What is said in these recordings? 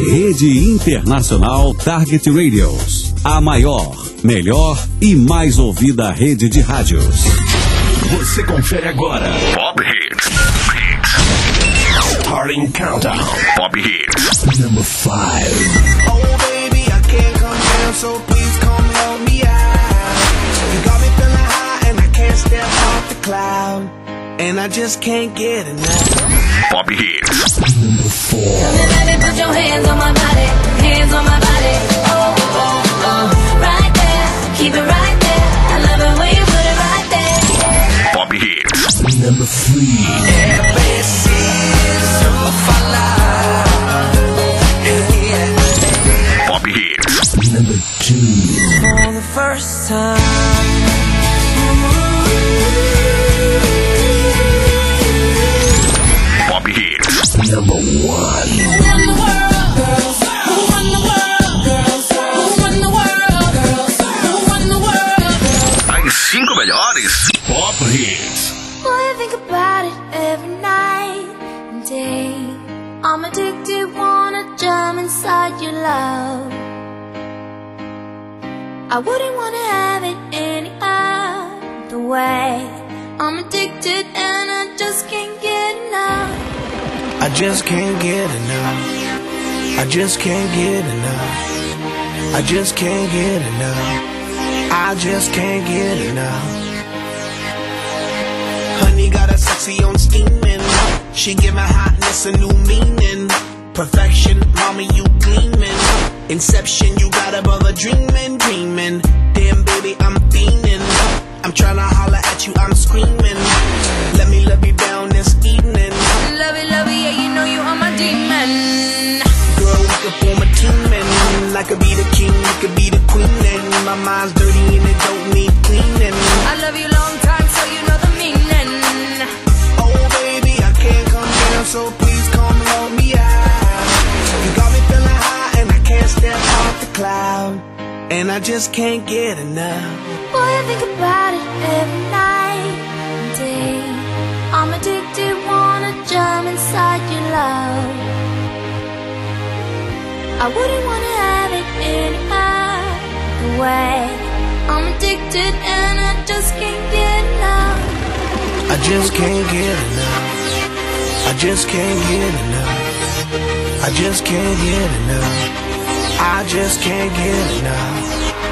Rede Internacional Target Radios. A maior, melhor e mais ouvida rede de rádios. Você confere agora Pop Hits. Starting Countdown. Pop Hits. Number 5. Oh baby, I can't come down, so please come help me out. You got me feeling high and I can't step off the cloud. And I just can't get enough. Pop Hits. Number 4. Everybody put your hands on my body, hands on my body. Oh, oh, oh, right there, keep it right there. I love it when you put it right there. Pop Hits. Number 3. Pop Hits. Number 2. For the first time. Pop Hits. Number 1. As 5 melhores Pop Hits. Boy, I think about it every night and day. I'm addicted, wanna jump inside your love. I wouldn't wanna have it any other way. I'm addicted and I just can't get enough. I just can't get enough. I just can't get enough. I just can't get enough. I just can't get enough. Honey got a sexy on steaming. She give my hotness a new meaning. Perfection, mommy, you gleaming. Inception, you got a brother dreaming, dreaming. Damn, baby, I'm fiending. I'm tryna holler at you, I'm screaming. Let me love you down this evening. Love it, yeah, you know you are my demon. Girl, we could form a team and I could be the king, you could be the queen. And my mind's dirty and it don't need cleaning. I love you long time, so you know the meaning. Oh baby, I can't come down, so please come help me out. You got me feeling high and I can't step off the cloud. And I just can't get enough. Boy, I think about it every night and day. I'm addicted, wanna jump inside your love. I wouldn't wanna have it any other way. I'm addicted and I just can't get enough. I just can't get enough. I just can't get enough. I just can't get enough. I just can't get enough.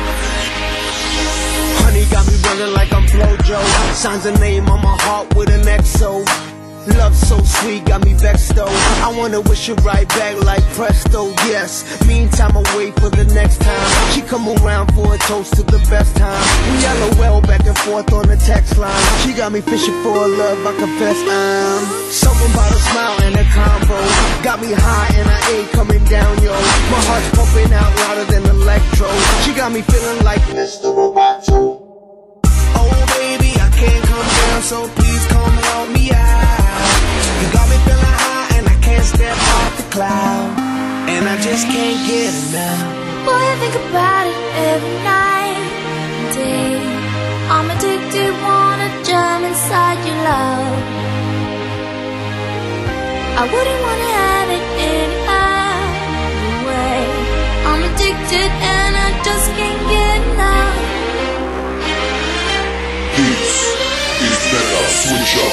Honey got me running like I'm Flojo. Signs a name on my heart with an XO. Love so sweet, got me vexed though. I wanna wish it right back like presto, yes. Meantime, I wait for the next time she come around for a toast to the best time. We LOL back and forth on the text line. She got me fishing for a love, I confess I'm something about a smile and a combo. Got me high and I ain't coming down, yo. My heart's pumping out louder than electro. She got me feeling like Mr. Roboto. Oh baby, I can't come down, so please come help me out. You got me feeling high and I can't step off the cloud. And I just can't get enough. Boy, I think about it every night and day. I'm addicted, wanna jump inside your love. I wouldn't wanna have it any other way. I'm addicted and I just can't get enough. This is better switch up.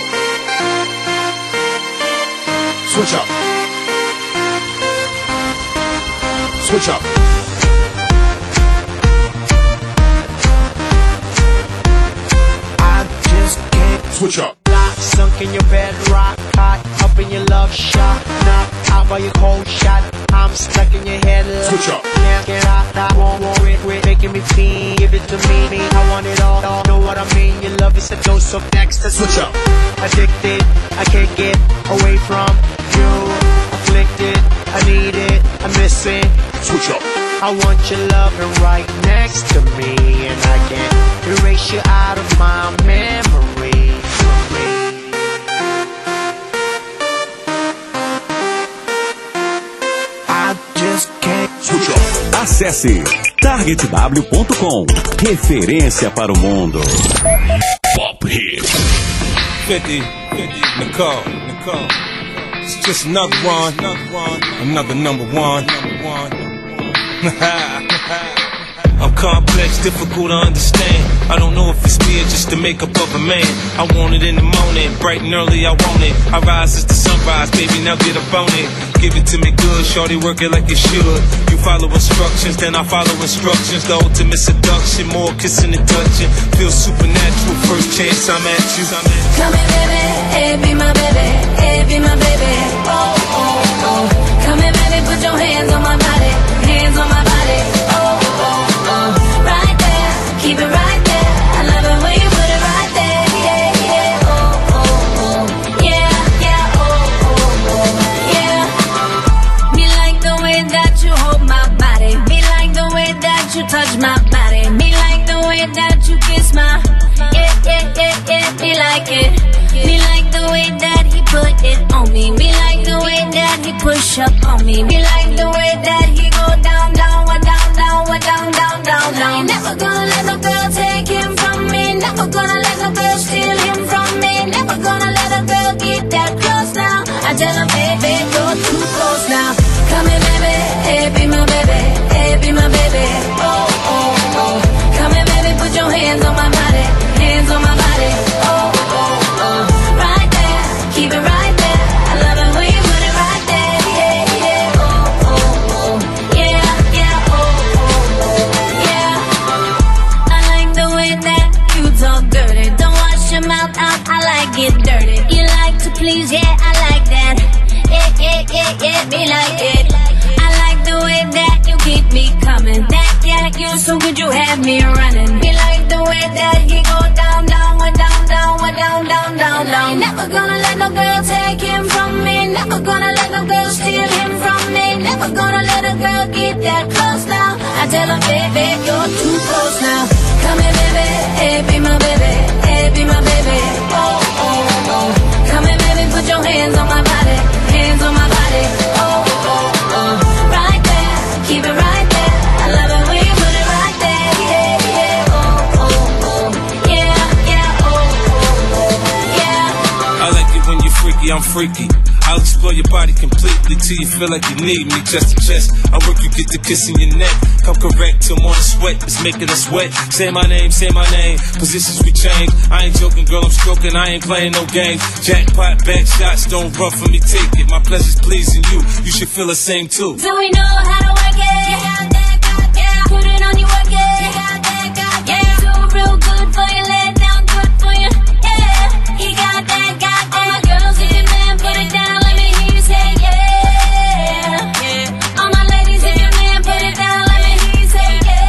Switch up. Switch up. I just can't Switch up. lock, sunk in your bed, rock, hot, up in your love shot, knocked out by your cold shot. I'm stuck in your head. Switch up. Can't get out, I won't it, making me feel. Give it to me, I want it all. Know what I mean? Your love is a dose of next. Switch up. Addicted, I can't get away from you. Afflicted, I need it, I miss it. Switch up. I want your loving right next to me, and I can't erase you out of my memory. I just can't Switch up. Acesse targetw.com. Referência para o mundo. Pop Hits. 50, Nicole. It's just another one, another number one. I'm complex, difficult to understand. I don't know if it's me or just the makeup of a man. I want it in the morning, bright and early, I want it. I rise as the sunrise, baby, now get up on it. Give it to me good, shorty, work it like it should. You follow instructions, then I follow instructions. The ultimate seduction, more kissing and touching. Feels supernatural, first chance I'm at you. Come here, baby, hey, be my baby, hey, be my baby. Oh, oh, oh. Come here, baby, put your hands on my body, hands on my body. Oh, oh, oh. Right there, keep it right there. I love it when you put it right there. Yeah, yeah, oh, oh, oh. Yeah, yeah, oh, oh, oh. Yeah. Me like the way that you hold my body. Me like the way that you touch my body. Me like the way that you kiss my. Yeah, yeah, yeah, yeah. Me like it. Me like the way that he put it on me. Me like the way that he push up on me. Me like the way that he go down, down, down, down, down, down, down, down. Never gonna let no girl take him from me. Never gonna let no girl steal him from me. Never gonna let a girl get that close now. I tell him, baby, you're too close now. Come here, baby, hey, be my baby, hey, be my baby. Oh, oh, oh. Come here, baby, put your hands on my body, hands on my body. Oh, oh, oh. Right there, keep it right there. I love it when you put it right there. Yeah, yeah, oh, oh, oh. Yeah, yeah, oh, oh, oh. Yeah. I like the way that you talk dirty. Don't wash your mouth out, I like it dirty. You like to please, yeah, I like that. Yeah, yeah, yeah, yeah, me like it. I like the way that you keep me coming. That, yeah, you so good, you have me running. Me like the way that he go down, down, down, down, down, down, down, down. Never gonna let no girl take him from me. Never gonna let no girl steal him from me. Never gonna let a girl get that close now. I tell her, baby, you're too close now. Come here, baby, hey, be my baby, hey, be my baby. Oh, oh, oh. Come here, baby, put your hands on my body, hands on my body. Oh, oh, oh. Right there, keep it right there. I love it when you put it right there. Yeah, yeah, oh, oh, oh. Yeah, yeah, oh, oh, oh. Yeah. I like it when you're freaky, I'm freaky. I'll explore your body completely till you feel like you need me chest to chest. I work you get the kiss in your neck. Come correct till morning sweat, it's making us wet. Say my name, positions we change. I ain't joking, girl, I'm stroking, I ain't playing no games. Jackpot, bad shots, don't run for me, take it. My pleasure's pleasing you, you should feel the same too. Do we know how to work it? Yeah, put it on you, work it. Yeah, do real good for you, lay it down, good for you. Yeah, he got that, got all my girls in your man, put it down, let me hear you say yeah. All my ladies in your man, put it down, let me hear you say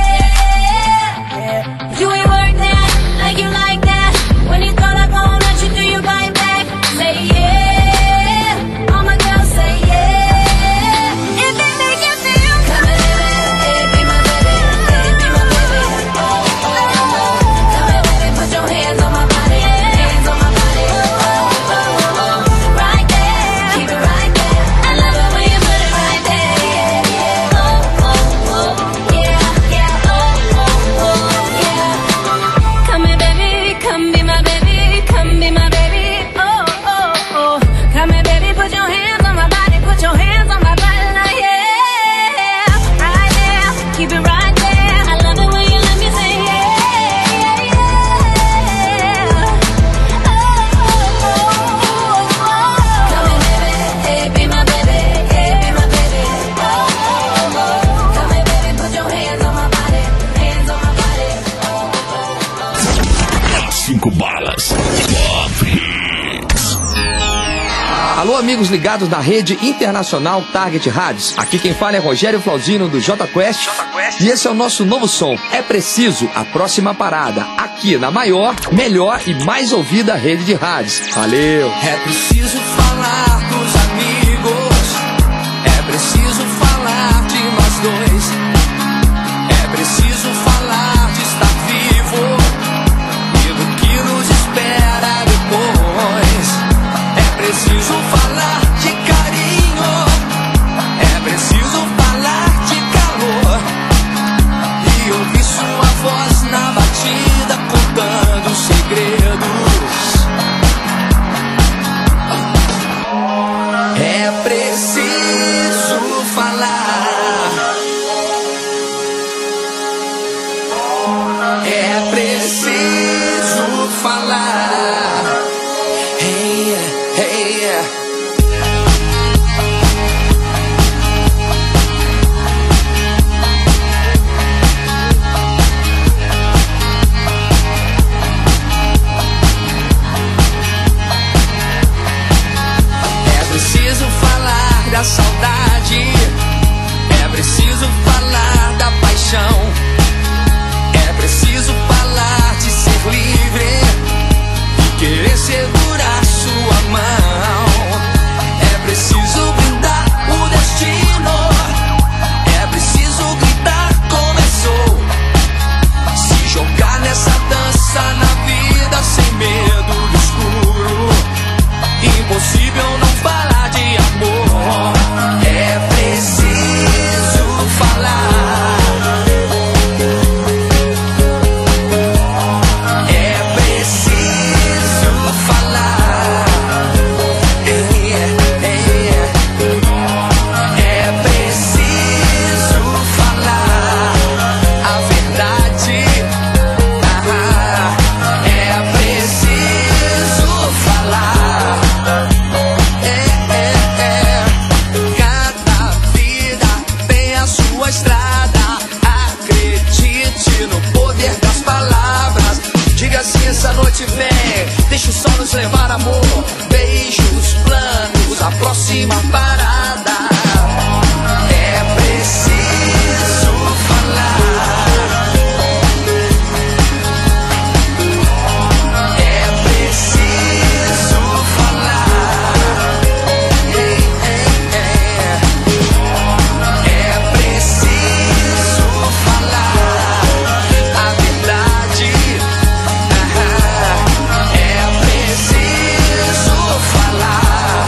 yeah. You ain't work that, like you like that. When you thought I won't let you do, you bite back. Say yeah, all my girls say yeah. If it make you feel come here, baby, be my baby, hey, be my baby. Oh, oh, oh. Come here, baby, put your hands on my body, hands on my body. Oh, oh, oh. Right there, keep it right there. I love it when you put it right there. Yeah, yeah. Oh, oh, oh. Yeah, yeah. Oh, oh, oh. Yeah. Come here, baby, come be my baby, come be my baby. Oh, oh, oh. Come here, baby, put your hands on my body, put your hands on my body. Like, yeah, right there, keep it right there. I love it when you let me say yeah, yeah. Oh, oh, oh. Come here, baby, hey, be my baby, hey, be my baby. Oh, oh, oh. Come here, baby, put your hands on my body, hands on my body. Oh, oh, oh. 5 balas. Top Hits. Alô, amigos ligados na rede internacional Target Rádios. Aqui quem fala é Rogério Flauzino do J Quest. E esse é o nosso novo som. É preciso a próxima parada. Aqui na maior, melhor e mais ouvida rede de rádios. Valeu! É preciso falar dos amigos. É preciso falar de nós dois. É preciso falar de estar vivo e do que nos espera depois. É preciso falar de carinho. É preciso falar de calor e ouvir sua voz na batida contando segredos. É preciso falar da saudade, é preciso falar da paixão, é preciso falar de ser livre e querer segurar sua mão. É preciso brindar o destino, é preciso gritar começou, se jogar nessa dança na vida sem medo do escuro. Impossível não falar de amor. É preciso falar. É preciso falar. É preciso falar a verdade. É preciso falar. Cada vida tem a sua estrada. Acredite no poder das palavras. Diga assim: essa noite vem, deixa o sol nos levar, amor. Beijos, planos, a próxima parada. É preciso falar. É preciso falar. É preciso falar a verdade. É preciso falar.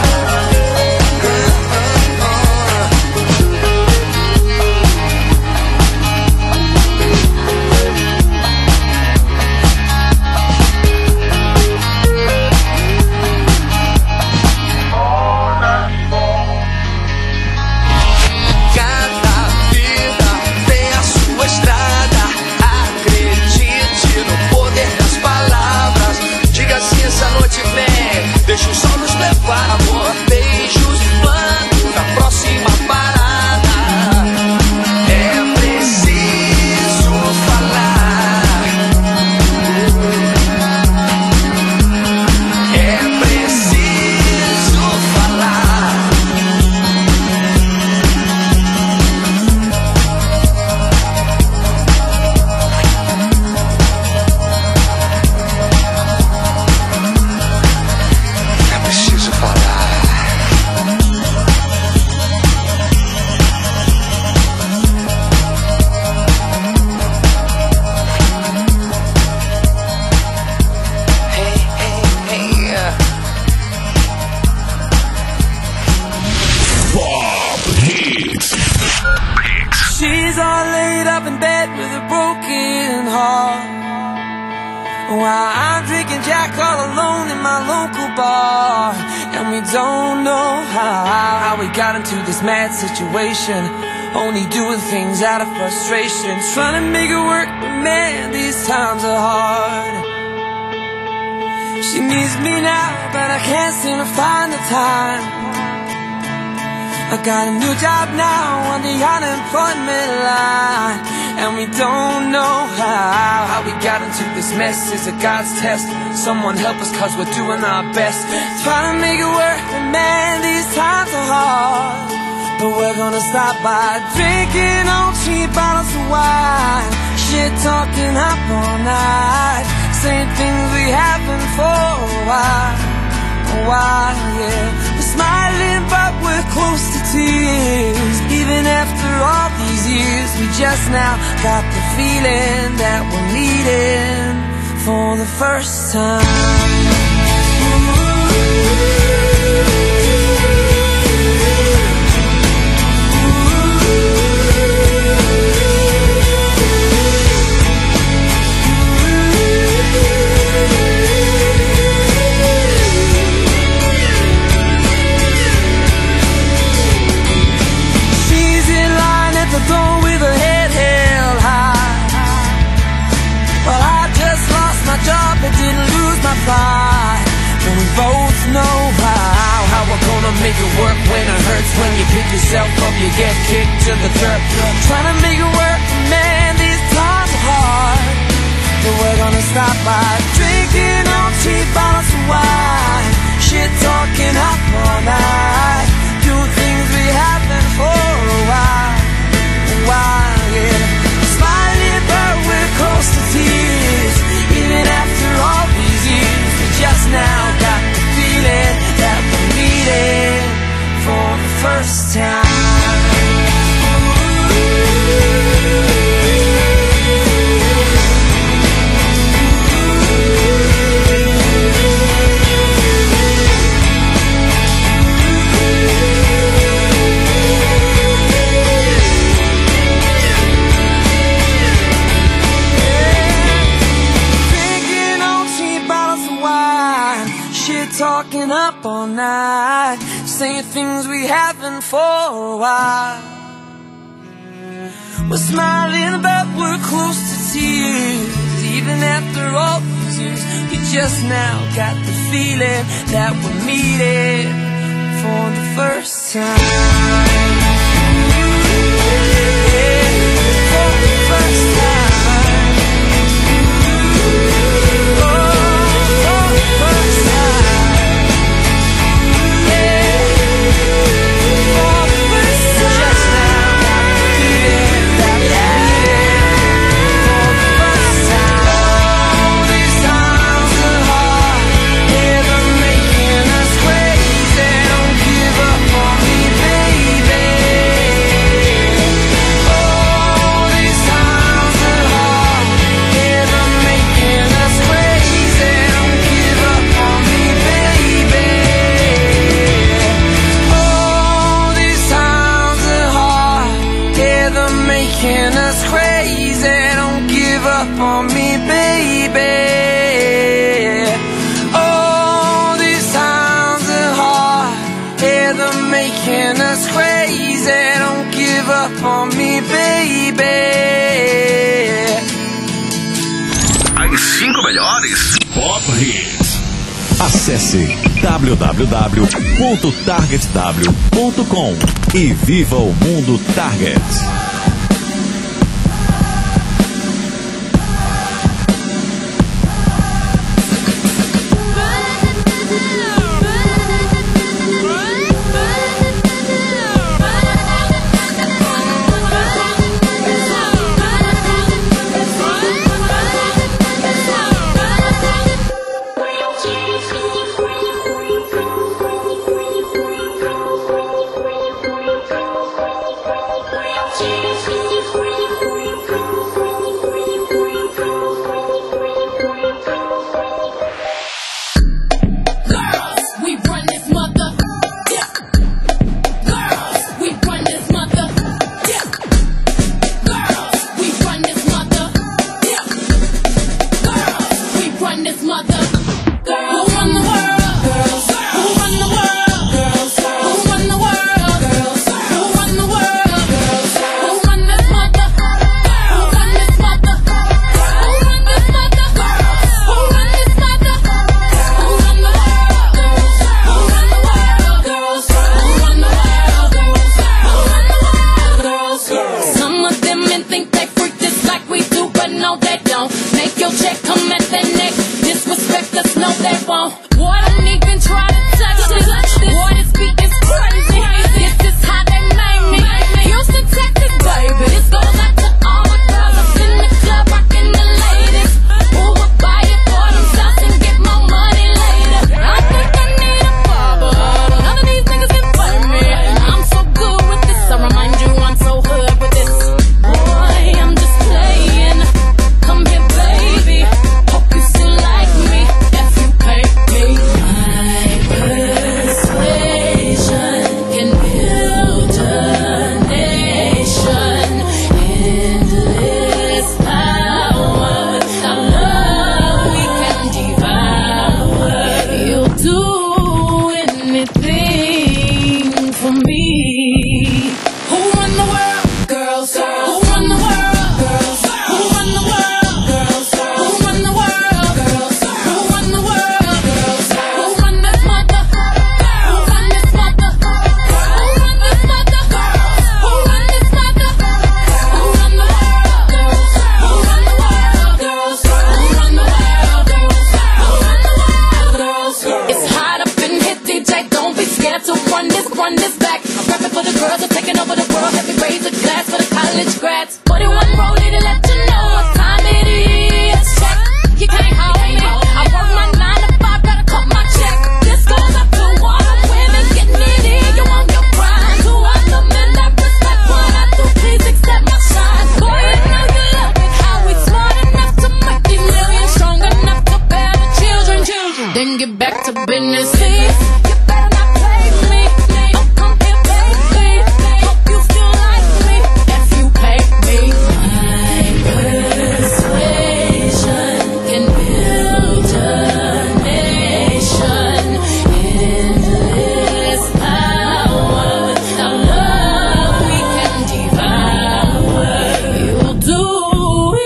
Cada vida tem a sua estrada. Acredite no poder das palavras. Diga assim: essa noite vem, deixa o sol nos levar, amor. Beijos, planos, a próxima parada. É preciso falar. É preciso falar. É preciso falar. Hey, hey, hey. Pop Hits. She's all laid up in bed with a broken heart, while I'm drinking Jack all alone in my local bar. And we don't know how we got into this mad situation, only doing things out of frustration, trying to make it work, but man, these times are hard. She needs me now, but I can't seem to find the time. I got a new job now on the unemployment line, and we don't know how we got into this mess. Is it God's test? Someone help us, cause we're doing our best, trying to make it work, but man, these times are hard. But we're gonna stop by drinking on cheap bottles of wine, shit talking up all night, saying things we haven't for a while, yeah. We're smiling but we're close to tears, even after all these years. We just now got the feeling that we're meeting for the first time. But didn't lose my pride, and we both know pick yourself up, you get kicked to the curb. Trying to make it work, man, these times are hard. But we're gonna stop by drinking on cheap bottles of wine, shit talking up all night, doing things we haven't for a while, yeah. Smiling but we're close to tears, even after all these years. We just now got the feeling that we're meeting for the first time. Talking up all night, saying things we haven't for a while. We're smiling but we're close to tears, even after all these years. We just now got the feeling that we're meeting for the first time. For the first time. On me, baby. Oh, these times are hard. Yeah, they're making us crazy. Don't give up on me, baby. As 5 melhores Pop Hits. Acesse www.targetw.com e viva o mundo Target. Yeah. scared to run this back. I'm rapping for the girls who are taking over the world. Let me raise a glass for the college grads. 41 rollie to let you know what time it is. Check, you can't hold me. I work my 9 to 5, gotta cut my check. This goes up to all the women getting it in. You want your pride. To all the men that respect what I do, please accept my shine. Go ahead, now you love it. How we smart enough to make these millions, strong enough to bear the children. Then get back to business. See, you better not play me. Don't come here, baby. Hope you still like me if you pay me. My persuasion can build a nation. Endless power. Without love, we can devour. You'll do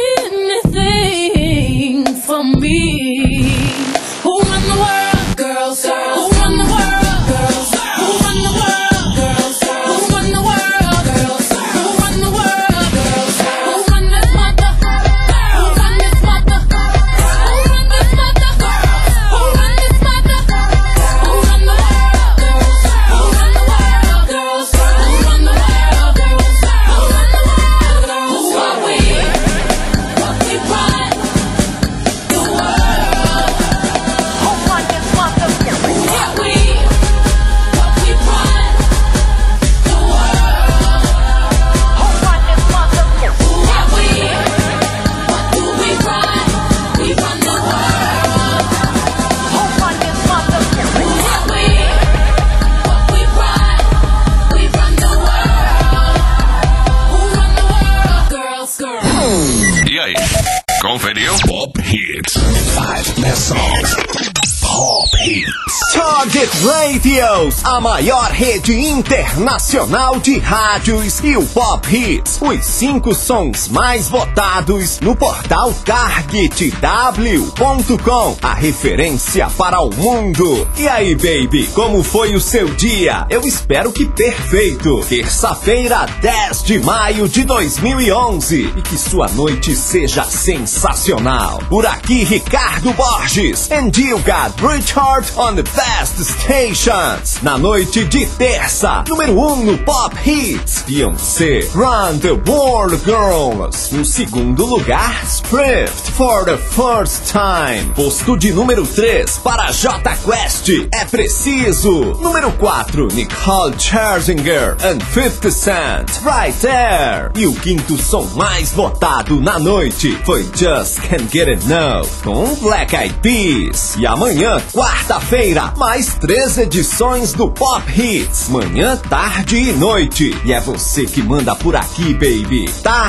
anything for me. Who run the world? Girls. Who run the world? Girls. Who run the world? Girls. Who run the world? Girls. Who run the world? Girls. Who run this mother? Who run this mother? Who run this mother? Who run this mother? Who run the world? Girls. Who run the world? Girls. Who run the world? Girls. Who run the world? Girls. Who are we? What we run the world. Who run this mother? Yeah, we. What we run the world. Who run this mother? Yeah, we. What do we run? We run the world. Who run this mother? Yeah, we. What we run? We run the world. Who run the world? Girls. E aí, conferiu? Pop Hits. 5 best songs. Pop Hits. Target Radios, a maior rede internacional de rádios, e o Pop Hits, os 5 sons mais votados no portal targetw.com, a referência para o mundo. E aí, baby, como foi o seu dia? Eu espero que perfeito. Terça-feira, 10 de maio de 2011, e que sua noite seja sensacional. Por aqui, Ricardo Borges, and you got Richard on the best stations. Na noite de terça, número 1 no Pop Hits, Beyoncé, Run the World Girls. No segundo lugar, Swift, For the First Time. Posto de número 3 para Jota Quest, É Preciso. Número 4, Nicole Scherzinger and 50 Cent, Right There. E o quinto som mais votado na noite foi Just Can't Get Enough, com Black Eyed Peas. E amanhã, quarta-feira, mais 3 edições do Pop Hits, manhã, tarde e noite. E é você que manda por aqui, baby.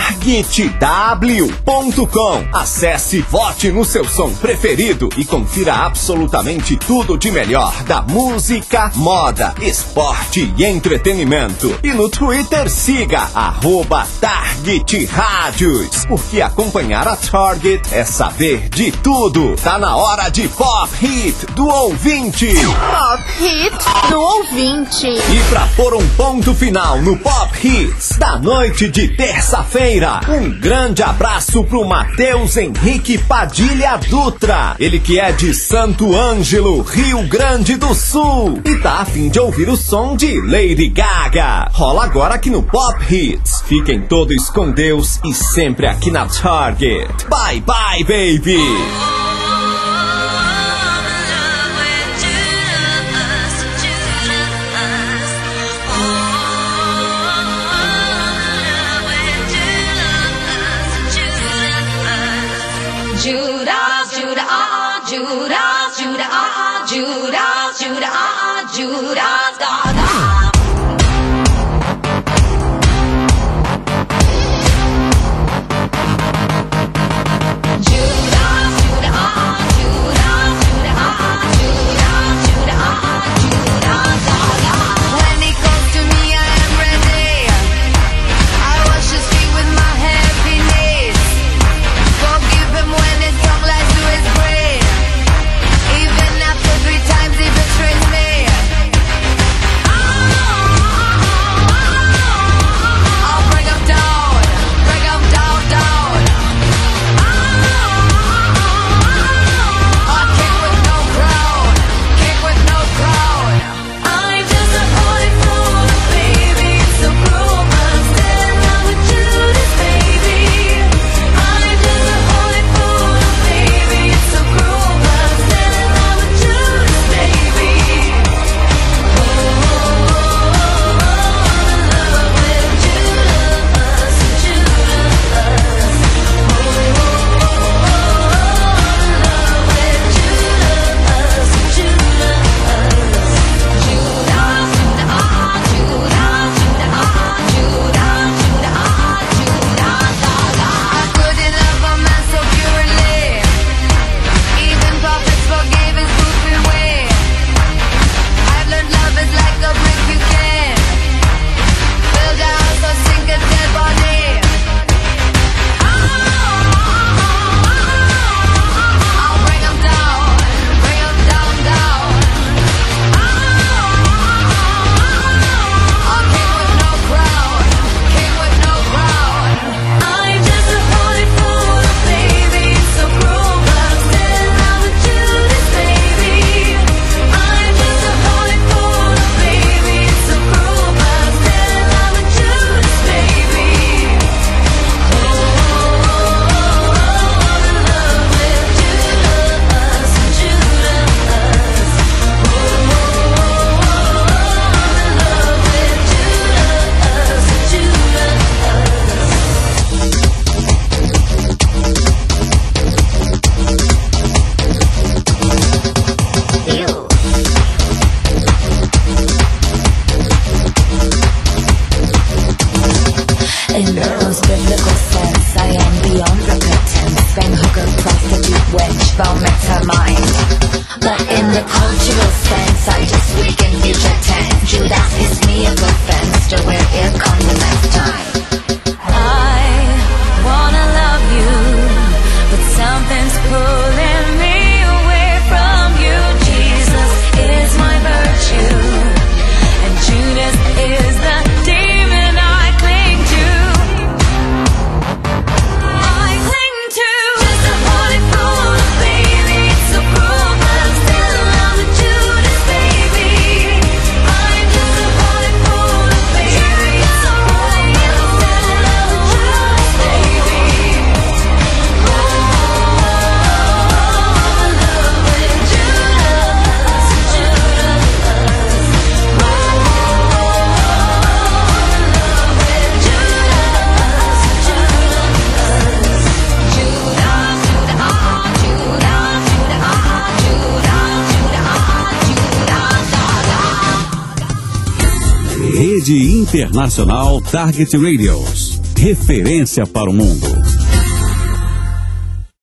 targetw.com. Acesse, vote no seu som preferido e confira absolutamente tudo de melhor da música, moda, esporte e entretenimento. E no Twitter siga @TargetRádios, porque acompanhar a Target é saber de tudo. Tá na hora de Pop Hit do ouvinte. Pop Hit do ouvinte. E pra pôr um ponto final no Pop Hits da noite de terça-feira, um grande abraço pro Matheus Henrique Padilha Dutra. Ele que é de Santo Ângelo, Rio Grande do Sul, e tá a fim de ouvir o som de Lady Gaga. Rola agora aqui no Pop Hits. Fiquem todos com Deus e sempre aqui na Target. Bye bye, baby. Judas, Judas, Judas, Judas, Judas, Judas, Judas, Gaga. Judas, Judas. about metamind. But in the cultural sense, I just weaken his attempt. Judas is me a offense to where it comes the next time. I wanna love you, but something's pulling me away from you. Jesus is my virtue, and Judas is the demon I cling to. I cling to just a body full of baby. It's a problem, still love the Judas baby. I'm just a body full of baby. It's a problem, still love the Judas baby. Oh, I'm in love with Judas, Judas. Oh, I'm in love with Judas, Rede Internacional Target Radios. Referência para o mundo.